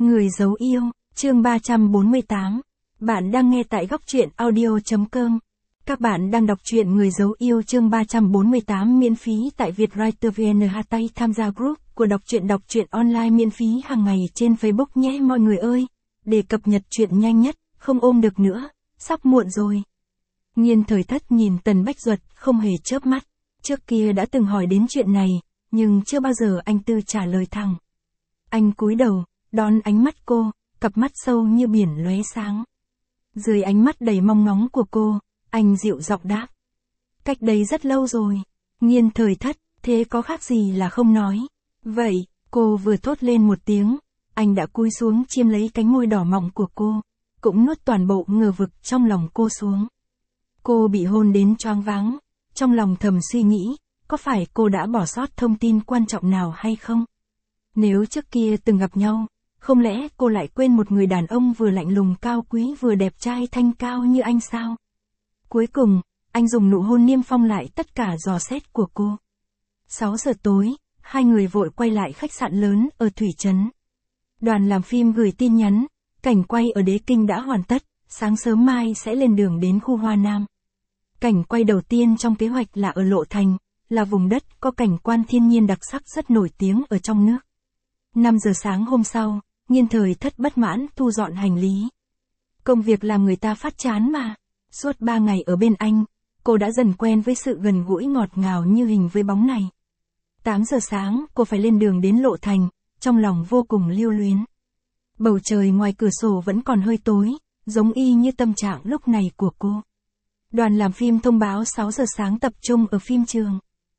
Người giấu yêu, chương 348. Bạn đang nghe tại góc truyện audio.com. Các bạn đang đọc truyện Người giấu yêu chương 348 miễn phí tại Vietwriter VN. Tham gia group của đọc truyện online miễn phí hàng ngày trên Facebook nhé mọi người ơi. Để cập nhật truyện nhanh nhất, không ôm được nữa, sắp muộn rồi. Nhiên Thời Thất nhìn Tần Bách Duật không hề chớp mắt. Trước kia đã từng hỏi đến chuyện này, nhưng chưa bao giờ anh Tư trả lời thẳng. Anh cúi đầu, đón ánh mắt cô, cặp mắt sâu như biển lóe sáng. Dưới ánh mắt đầy mong ngóng của cô, anh dịu giọng đáp. Cách đây rất lâu rồi. Nhiên Thời Thất, thế có khác gì là không nói. Vậy, cô vừa thốt lên một tiếng, anh đã cúi xuống chiêm lấy cánh môi đỏ mọng của cô, cũng nuốt toàn bộ ngờ vực trong lòng cô xuống. Cô bị hôn đến choáng váng, trong lòng thầm suy nghĩ, có phải cô đã bỏ sót thông tin quan trọng nào hay không? Nếu trước kia từng gặp nhau, không lẽ cô lại quên một người đàn ông vừa lạnh lùng cao quý vừa đẹp trai thanh cao như anh sao? Cuối cùng, anh dùng nụ hôn niêm phong lại tất cả dò xét của cô. 6 giờ tối, hai người vội quay lại khách sạn lớn ở Thủy Trấn. Đoàn làm phim gửi tin nhắn, cảnh quay ở Đế Kinh đã hoàn tất, sáng sớm mai sẽ lên đường đến khu Hoa Nam. Cảnh quay đầu tiên trong kế hoạch là ở Lộ Thành, là vùng đất có cảnh quan thiên nhiên đặc sắc rất nổi tiếng ở trong nước. 5 giờ sáng hôm sau, Nhiên Thời Thất bất mãn thu dọn hành lý. Công việc làm người ta phát chán mà. Suốt 3 ngày ở bên anh, cô đã dần quen với sự gần gũi ngọt ngào như hình với bóng này. 8 giờ sáng, cô phải lên đường đến Lộ Thành, trong lòng vô cùng lưu luyến. Bầu trời ngoài cửa sổ vẫn còn hơi tối, giống y như tâm trạng lúc này của cô. Đoàn làm phim thông báo 6 giờ sáng tập trung ở phim trường.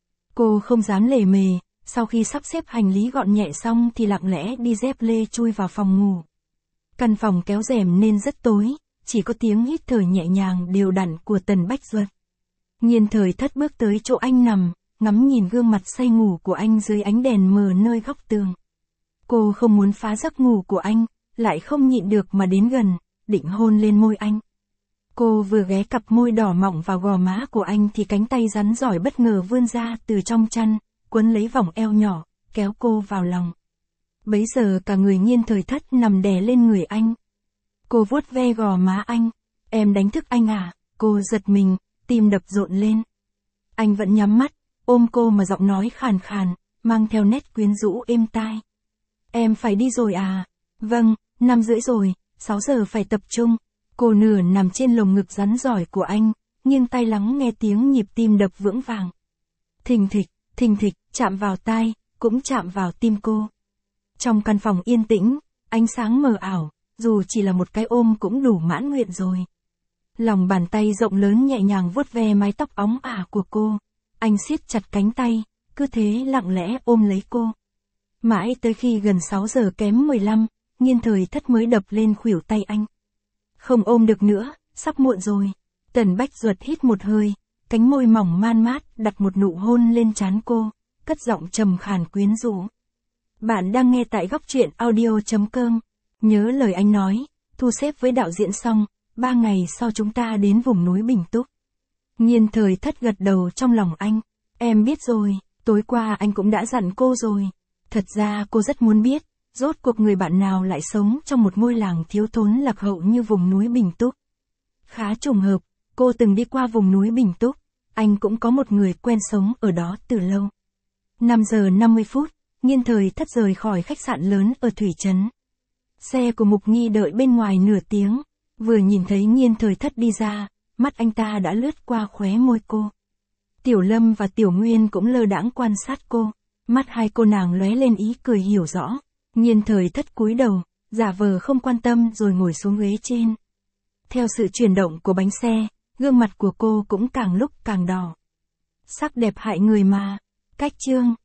Cô không dám lề mề, sau khi sắp xếp hành lý gọn nhẹ xong thì lặng lẽ đi dép lê chui vào phòng ngủ. Căn phòng kéo rèm nên rất tối, chỉ có tiếng hít thở nhẹ nhàng đều đặn của Tần Bách Duật. Nhiên Thời Thất bước tới chỗ anh nằm, ngắm nhìn gương mặt say ngủ của anh dưới ánh đèn mờ nơi góc tường. Cô không muốn phá giấc ngủ của anh, lại không nhịn được mà đến gần, định hôn lên môi anh. Cô vừa ghé cặp môi đỏ mọng vào gò má của anh thì cánh tay rắn giỏi bất ngờ vươn ra từ trong chăn, quấn lấy vòng eo nhỏ, kéo cô vào lòng. Bấy giờ cả người Nhiên Thời Thất nằm đè lên người anh. Cô vuốt ve gò má anh. Em đánh thức anh à? Cô giật mình, tim đập rộn lên. Anh vẫn nhắm mắt, ôm cô mà giọng nói khàn khàn, mang theo nét quyến rũ êm tai. Em phải đi rồi à? Vâng, 5 rưỡi rồi, 6 giờ phải tập trung. Cô nửa nằm trên lồng ngực rắn giỏi của anh, nghiêng tai lắng nghe tiếng nhịp tim đập vững vàng. Thình thịch, chạm vào tai, cũng chạm vào tim cô. Trong căn phòng yên tĩnh, ánh sáng mờ ảo, dù chỉ là một cái ôm cũng đủ mãn nguyện rồi. Lòng bàn tay rộng lớn nhẹ nhàng vuốt ve mái tóc óng ả của cô. Anh siết chặt cánh tay, cứ thế lặng lẽ ôm lấy cô. Mãi tới khi gần 6 giờ kém 15, Nhiên Thời Thất mới đập lên khuỷu tay anh. Không ôm được nữa, sắp muộn rồi. Tần Bách Duật hít một hơi, cánh môi mỏng man mát đặt một nụ hôn lên trán cô, cất giọng trầm khàn quyến rũ. Bạn đang nghe tại góc truyện audio.com. Nhớ lời anh nói, thu xếp với đạo diễn xong, 3 ngày sau chúng ta đến vùng núi Bình Túc. Nhiên Thời Thất gật đầu trong lòng anh. Em biết rồi, tối qua anh cũng đã dặn cô rồi. Thật ra cô rất muốn biết, rốt cuộc người bạn nào lại sống trong một ngôi làng thiếu thốn lạc hậu như vùng núi Bình Túc. Khá trùng hợp, cô từng đi qua vùng núi Bình Túc, anh cũng có một người quen sống ở đó từ lâu. 5 giờ 50 phút, Nhiên Thời Thất rời khỏi khách sạn lớn ở Thủy Trấn. Xe của Mục Nghi đợi bên ngoài nửa tiếng, vừa nhìn thấy Nhiên Thời Thất đi ra, mắt anh ta đã lướt qua khóe môi cô. Tiểu Lâm và Tiểu Nguyên cũng lơ đãng quan sát cô, mắt hai cô nàng lóe lên ý cười hiểu rõ. Nhiên Thời Thất cúi đầu, giả vờ không quan tâm rồi ngồi xuống ghế trên. Theo sự chuyển động của bánh xe, gương mặt của cô cũng càng lúc càng đỏ. Sắc đẹp hại người mà. Cách chương